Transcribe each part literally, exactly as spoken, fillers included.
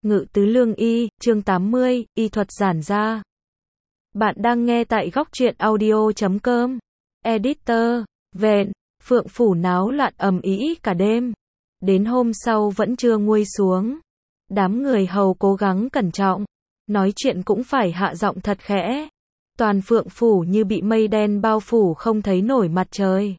Ngự tứ lương y, chương tám mươi, y thuật giản ra. Bạn đang nghe tại góc truyện audio chấm com. Editor, vẹn, Phượng Phủ náo loạn ầm ĩ cả đêm. Đến hôm sau vẫn chưa nguôi xuống. Đám người hầu cố gắng cẩn trọng. Nói chuyện cũng phải hạ giọng thật khẽ. Toàn Phượng Phủ như bị mây đen bao phủ không thấy nổi mặt trời.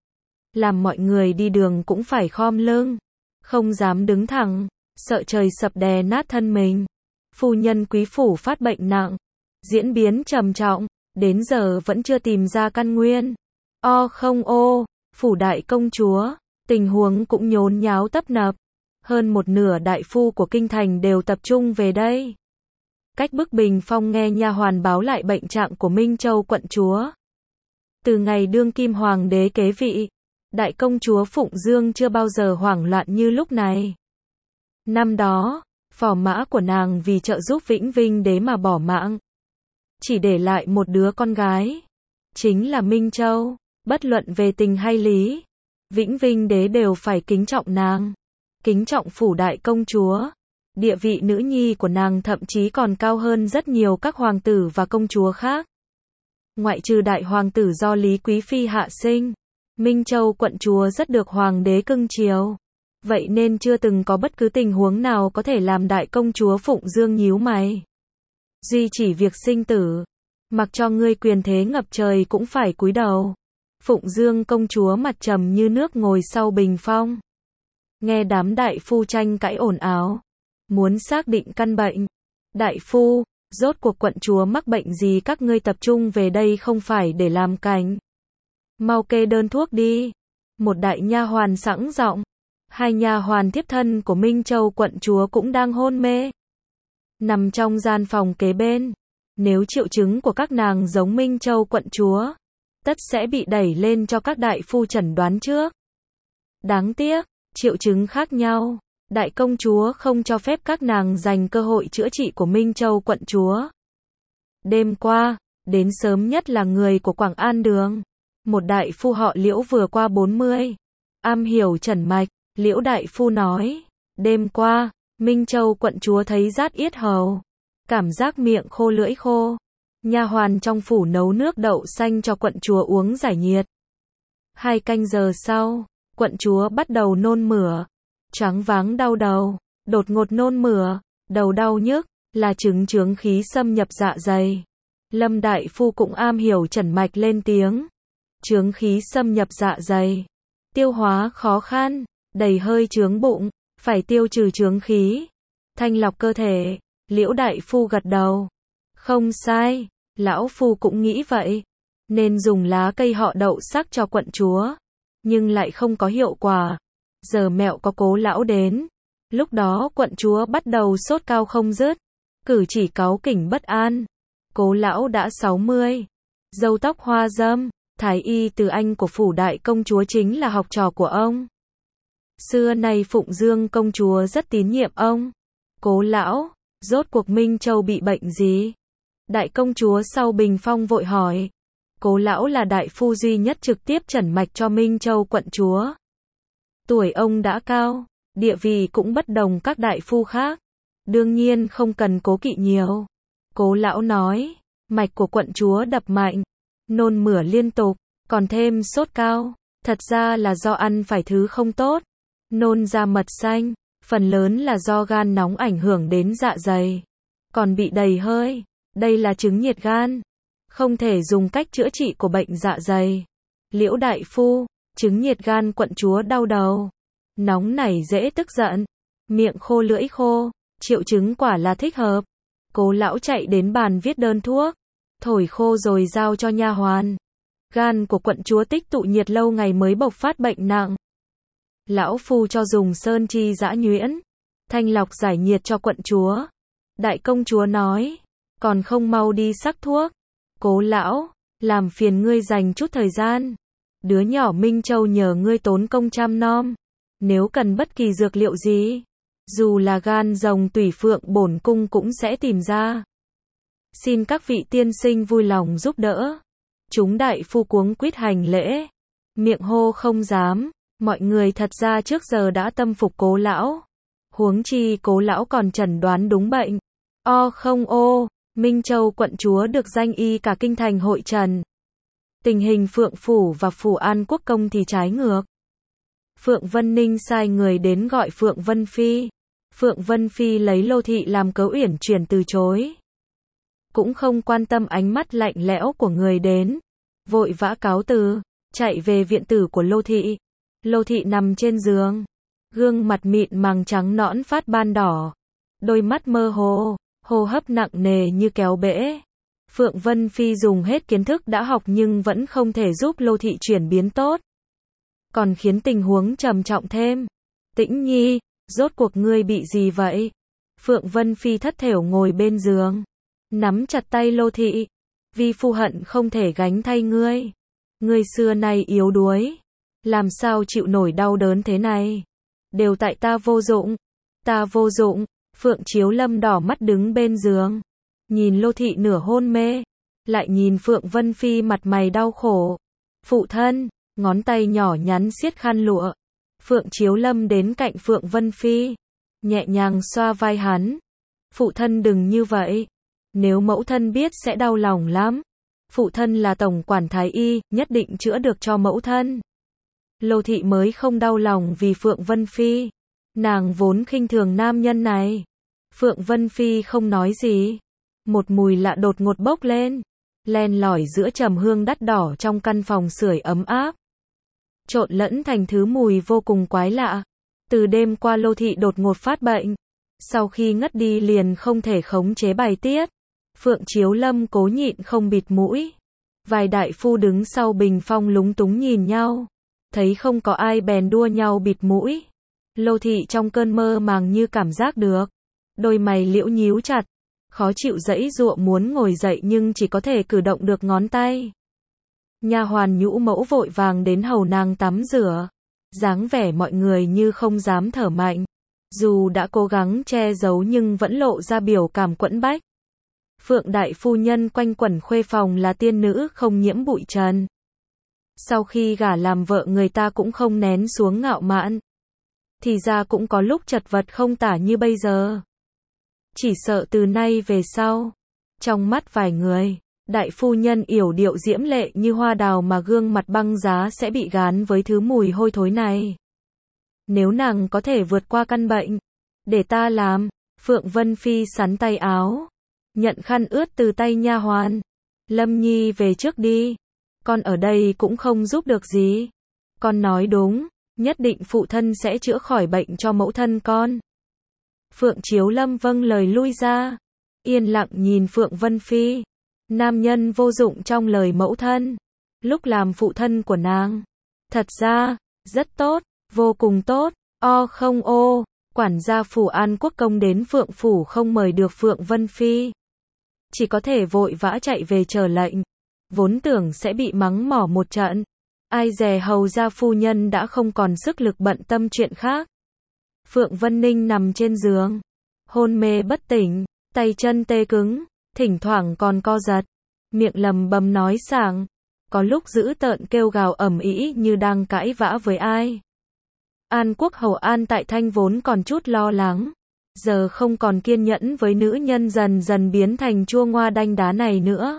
Làm mọi người đi đường cũng phải khom lưng. Không dám đứng thẳng. Sợ trời sập đè nát thân mình. Phu nhân quý phủ phát bệnh nặng. Diễn biến trầm trọng. Đến giờ vẫn chưa tìm ra căn nguyên. O không ô, phủ đại công chúa. Tình huống cũng nhốn nháo tấp nập. Hơn một nửa đại phu của kinh thành đều tập trung về đây. Cách bức bình phong nghe nha hoàn báo lại bệnh trạng của Minh Châu quận chúa. Từ ngày đương kim hoàng đế kế vị, đại công chúa Phụng Dương chưa bao giờ hoảng loạn như lúc này. Năm đó, phò mã của nàng vì trợ giúp Vĩnh Vinh đế mà bỏ mạng. Chỉ để lại một đứa con gái. Chính là Minh Châu. Bất luận về tình hay lý, Vĩnh Vinh đế đều phải kính trọng nàng. Kính trọng phủ đại công chúa. Địa vị nữ nhi của nàng thậm chí còn cao hơn rất nhiều các hoàng tử và công chúa khác. Ngoại trừ đại hoàng tử do Lý Quý Phi hạ sinh, Minh Châu quận chúa rất được hoàng đế cưng chiều. Vậy nên chưa từng có bất cứ tình huống nào có thể làm đại công chúa Phụng Dương nhíu mày. Duy chỉ việc sinh tử, mặc cho ngươi quyền thế ngập trời cũng phải cúi đầu. Phụng Dương công chúa mặt trầm như nước ngồi sau bình phong. Nghe đám đại phu tranh cãi ồn ào, muốn xác định căn bệnh. Đại phu, rốt cuộc quận chúa mắc bệnh gì các ngươi tập trung về đây không phải để làm cảnh. Mau kê đơn thuốc đi. Một đại nha hoàn sẵn giọng. Hai nha hoàn thiếp thân của Minh Châu quận chúa cũng đang hôn mê. Nằm trong gian phòng kế bên. Nếu triệu chứng của các nàng giống Minh Châu quận chúa, tất sẽ bị đẩy lên cho các đại phu chẩn đoán trước. Đáng tiếc, triệu chứng khác nhau. Đại công chúa không cho phép các nàng dành cơ hội chữa trị của Minh Châu quận chúa. Đêm qua, đến sớm nhất là người của Quảng An Đường. Một đại phu họ Liễu vừa qua bốn mươi. Am hiểu chẩn mạch. Liễu đại phu nói, đêm qua, Minh Châu quận chúa thấy rát yết hầu, cảm giác miệng khô lưỡi khô. Nha hoàn trong phủ nấu nước đậu xanh cho quận chúa uống giải nhiệt. Hai canh giờ sau, quận chúa bắt đầu nôn mửa, choáng váng đau đầu, đột ngột nôn mửa, đầu đau nhức, là chứng chướng khí xâm nhập dạ dày. Lâm đại phu cũng am hiểu chẩn mạch lên tiếng, chướng khí xâm nhập dạ dày, tiêu hóa khó khăn, đầy hơi chướng bụng, phải tiêu trừ chướng khí, thanh lọc cơ thể. Liễu đại phu gật đầu. Không sai, lão phu cũng nghĩ vậy. Nên dùng lá cây họ đậu sắc cho quận chúa. Nhưng lại không có hiệu quả. Giờ mẹo có Cố lão đến. Lúc đó quận chúa bắt đầu sốt cao không dứt. Cử chỉ cáu kỉnh bất an. Cố lão đã sáu mươi. Râu tóc hoa râm. Thái y từ Anh của phủ đại công chúa chính là học trò của ông. Xưa nay Phụng Dương công chúa rất tín nhiệm ông. Cố lão, rốt cuộc Minh Châu bị bệnh gì? Đại công chúa sau bình phong vội hỏi. Cố lão là đại phu duy nhất trực tiếp chẩn mạch cho Minh Châu quận chúa. Tuổi ông đã cao, địa vị cũng bất đồng các đại phu khác. Đương nhiên không cần cố kỵ nhiều. Cố lão nói, mạch của quận chúa đập mạnh, nôn mửa liên tục, còn thêm sốt cao. Thật ra là do ăn phải thứ không tốt. Nôn ra mật xanh, phần lớn là do gan nóng ảnh hưởng đến dạ dày. Còn bị đầy hơi, đây là chứng nhiệt gan. Không thể dùng cách chữa trị của bệnh dạ dày. Liễu đại phu, chứng nhiệt gan quận chúa đau đầu. Nóng nảy dễ tức giận. Miệng khô lưỡi khô, triệu chứng quả là thích hợp. Cố lão chạy đến bàn viết đơn thuốc. Thổi khô rồi giao cho nha hoàn. Gan của quận chúa tích tụ nhiệt lâu ngày mới bộc phát bệnh nặng. Lão phu cho dùng sơn chi dã nhuyễn, thanh lọc giải nhiệt cho quận chúa. Đại công chúa nói, còn không mau đi sắc thuốc. Cố lão, làm phiền ngươi dành chút thời gian. Đứa nhỏ Minh Châu nhờ ngươi tốn công chăm nom. Nếu cần bất kỳ dược liệu gì, dù là gan rồng tùy phượng bổn cung cũng sẽ tìm ra. Xin các vị tiên sinh vui lòng giúp đỡ. Chúng đại phu cuống quýt hành lễ, miệng hô không dám. Mọi người thật ra trước giờ đã tâm phục Cố lão. Huống chi Cố lão còn chẩn đoán đúng bệnh. O không ô, Minh Châu quận chúa được danh y cả kinh thành hội trần. Tình hình Phượng Phủ và Phủ An Quốc công thì trái ngược. Phượng Vân Ninh sai người đến gọi Phượng Vân Phi. Phượng Vân Phi lấy Lô Thị làm cớ uyển chuyển từ chối. Cũng không quan tâm ánh mắt lạnh lẽo của người đến. Vội vã cáo từ, chạy về viện tử của Lô Thị. Lô Thị nằm trên giường. Gương mặt mịn màng trắng nõn phát ban đỏ. Đôi mắt mơ hồ, hô hấp nặng nề như kéo bể. Phượng Vân Phi dùng hết kiến thức đã học nhưng vẫn không thể giúp Lô Thị chuyển biến tốt. Còn khiến tình huống trầm trọng thêm. Tĩnh Nhi, rốt cuộc ngươi bị gì vậy? Phượng Vân Phi thất thểu ngồi bên giường. Nắm chặt tay Lô Thị. Vi phu hận không thể gánh thay ngươi. Ngươi xưa nay yếu đuối. Làm sao chịu nổi đau đớn thế này? Đều tại ta vô dụng. Ta vô dụng. Phượng Chiếu Lâm đỏ mắt đứng bên giường. Nhìn Lô Thị nửa hôn mê. Lại nhìn Phượng Vân Phi mặt mày đau khổ. Phụ thân, ngón tay nhỏ nhắn siết khăn lụa. Phượng Chiếu Lâm đến cạnh Phượng Vân Phi. Nhẹ nhàng xoa vai hắn. Phụ thân đừng như vậy. Nếu mẫu thân biết sẽ đau lòng lắm. Phụ thân là tổng quản thái y, nhất định chữa được cho mẫu thân. Lô Thị mới không đau lòng vì Phượng Vân Phi. Nàng vốn khinh thường nam nhân này. Phượng Vân Phi không nói gì. Một mùi lạ đột ngột bốc lên. Len lỏi giữa trầm hương đắt đỏ trong căn phòng sưởi ấm áp. Trộn lẫn thành thứ mùi vô cùng quái lạ. Từ đêm qua Lô Thị đột ngột phát bệnh. Sau khi ngất đi liền không thể khống chế bài tiết. Phượng Chiếu Lâm cố nhịn không bịt mũi. Vài đại phu đứng sau bình phong lúng túng nhìn nhau. Thấy không có ai bèn đua nhau bịt mũi. Lô Thị trong cơn mơ màng như cảm giác được. Đôi mày liễu nhíu chặt. Khó chịu giãy giụa muốn ngồi dậy nhưng chỉ có thể cử động được ngón tay. Nha hoàn nhũ mẫu vội vàng đến hầu nàng tắm rửa. Dáng vẻ mọi người như không dám thở mạnh. Dù đã cố gắng che giấu nhưng vẫn lộ ra biểu cảm quẫn bách. Phượng đại phu nhân quanh quẩn khuê phòng là tiên nữ không nhiễm bụi trần. Sau khi gả làm vợ người ta cũng không nén xuống ngạo mạn. Thì ra cũng có lúc chật vật không tả như bây giờ. Chỉ sợ từ nay về sau, trong mắt vài người, đại phu nhân yểu điệu diễm lệ như hoa đào mà gương mặt băng giá sẽ bị gán với thứ mùi hôi thối này. Nếu nàng có thể vượt qua căn bệnh, để ta làm. Phượng Vân Phi sắn tay áo, nhận khăn ướt từ tay nha hoàn. Lâm Nhi về trước đi, con ở đây cũng không giúp được gì. Con nói đúng, nhất định phụ thân sẽ chữa khỏi bệnh cho mẫu thân con. Phượng Chiếu Lâm vâng lời lui ra, yên lặng nhìn Phượng Vân Phi. Nam nhân vô dụng trong lời mẫu thân, lúc làm phụ thân của nàng. Thật ra, rất tốt, vô cùng tốt. O không ô, quản gia Phủ An Quốc công đến Phượng Phủ không mời được Phượng Vân Phi. Chỉ có thể vội vã chạy về chờ lệnh. Vốn tưởng sẽ bị mắng mỏ một trận. Ai dè hầu gia phu nhân đã không còn sức lực bận tâm chuyện khác. Phượng Vân Ninh nằm trên giường, hôn mê bất tỉnh, tay chân tê cứng, thỉnh thoảng còn co giật, miệng lầm bầm nói sảng, có lúc dữ tợn kêu gào ầm ĩ như đang cãi vã với ai. An Quốc hầu An Tại Thanh vốn còn chút lo lắng, giờ không còn kiên nhẫn với nữ nhân dần dần biến thành chua ngoa đanh đá này nữa.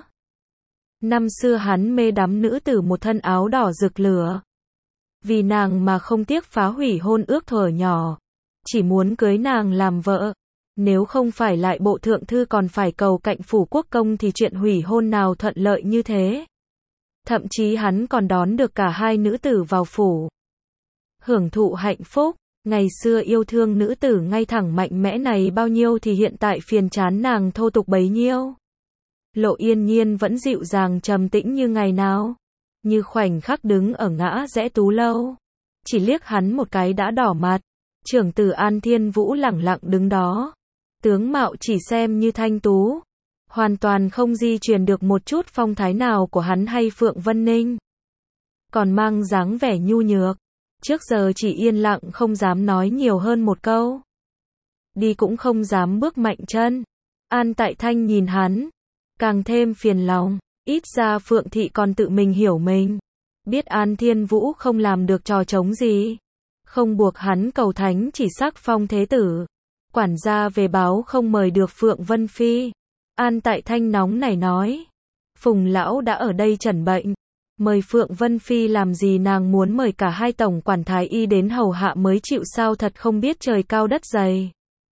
Năm xưa hắn mê đắm nữ tử một thân áo đỏ rực lửa. Vì nàng mà không tiếc phá hủy hôn ước thuở nhỏ. Chỉ muốn cưới nàng làm vợ. Nếu không phải lại bộ thượng thư còn phải cầu cạnh phủ quốc công thì chuyện hủy hôn nào thuận lợi như thế. Thậm chí hắn còn đón được cả hai nữ tử vào phủ. Hưởng thụ hạnh phúc. Ngày xưa yêu thương nữ tử ngay thẳng mạnh mẽ này bao nhiêu thì hiện tại phiền chán nàng thô tục bấy nhiêu. Lộ Yên Nhiên vẫn dịu dàng trầm tĩnh như ngày nào. Như khoảnh khắc đứng ở ngã rẽ Tú Lâu. Chỉ liếc hắn một cái đã đỏ mặt. Trưởng tử An Thiên Vũ lẳng lặng đứng đó. Tướng mạo chỉ xem như thanh tú. Hoàn toàn không di truyền được một chút phong thái nào của hắn hay Phượng Vân Ninh. Còn mang dáng vẻ nhu nhược. Trước giờ chỉ yên lặng không dám nói nhiều hơn một câu. Đi cũng không dám bước mạnh chân. An Tại Thanh nhìn hắn. Càng thêm phiền lòng. Ít ra Phượng Thị còn tự mình hiểu mình. Biết An Thiên Vũ không làm được trò trống gì. không buộc hắn cầu thánh chỉ sắc phong thế tử. Quản gia về báo không mời được Phượng Vân Phi. An Tại Thanh nóng nảy nói, Phùng lão đã ở đây trần bệnh, mời Phượng Vân Phi làm gì, nàng muốn mời cả hai tổng quản thái y đến hầu hạ mới chịu sao, thật không biết trời cao đất dày.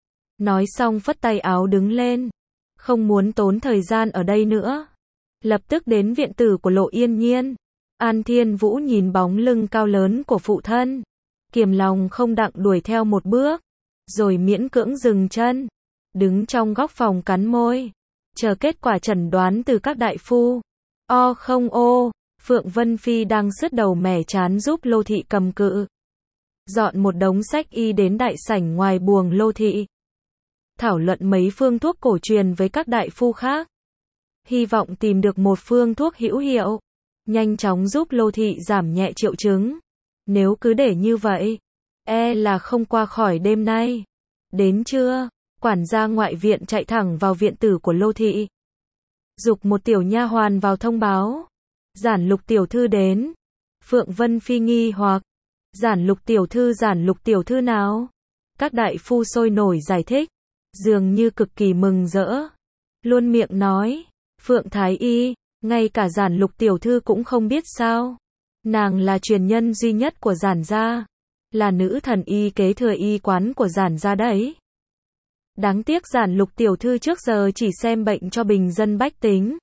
Nói xong phất tay áo đứng lên, không muốn tốn thời gian ở đây nữa. Lập tức đến viện tử của Lộ Yên Nhiên. An Thiên Vũ nhìn bóng lưng cao lớn của phụ thân, kiềm lòng không đặng đuổi theo một bước, rồi miễn cưỡng dừng chân, đứng trong góc phòng cắn môi, chờ kết quả chẩn đoán từ các đại phu. O không ô, Phượng Vân Phi đang sứt đầu mẻ chán giúp Lô thị cầm cự, dọn một đống sách y đến đại sảnh ngoài buồng Lô thị, thảo luận mấy phương thuốc cổ truyền với các đại phu khác, hy vọng tìm được một phương thuốc hữu hiệu, nhanh chóng giúp Lô thị giảm nhẹ triệu chứng. Nếu cứ để như vậy, e là không qua khỏi đêm nay. Đến trưa, quản gia ngoại viện chạy thẳng vào viện tử của Lô thị, giục một tiểu nha hoàn vào thông báo, Giản Lục tiểu thư đến. Phượng Vân Phi nghi hoặc, Giản Lục tiểu thư, Giản Lục tiểu thư nào? Các đại phu sôi nổi giải thích, dường như cực kỳ mừng rỡ, luôn miệng nói, Phượng thái y, ngay cả Giản Lục tiểu thư cũng không biết sao? Nàng là truyền nhân duy nhất của Giản gia, là nữ thần y kế thừa y quán của Giản gia đấy. Đáng tiếc Giản Lục tiểu thư trước giờ chỉ xem bệnh cho bình dân bách tính,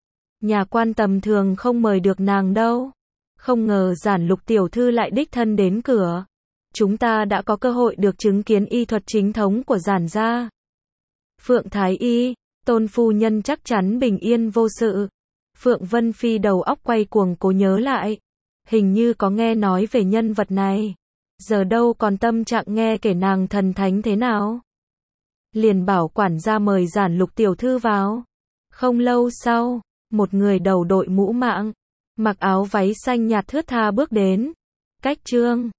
nhà quan tầm thường không mời được nàng đâu. Không ngờ Giản Lục tiểu thư lại đích thân đến cửa. Chúng ta đã có cơ hội được chứng kiến y thuật chính thống của Giản gia. Phượng thái y, Tôn phu nhân chắc chắn bình yên vô sự. Phượng Vân Phi đầu óc quay cuồng cố nhớ lại, hình như có nghe nói về nhân vật này, giờ đâu còn tâm trạng nghe kể nàng thần thánh thế nào. Liền bảo quản gia mời Giản Lục tiểu thư vào. Không lâu sau, một người đầu đội mũ mạng, mặc áo váy xanh nhạt thướt tha bước đến. Cách Trương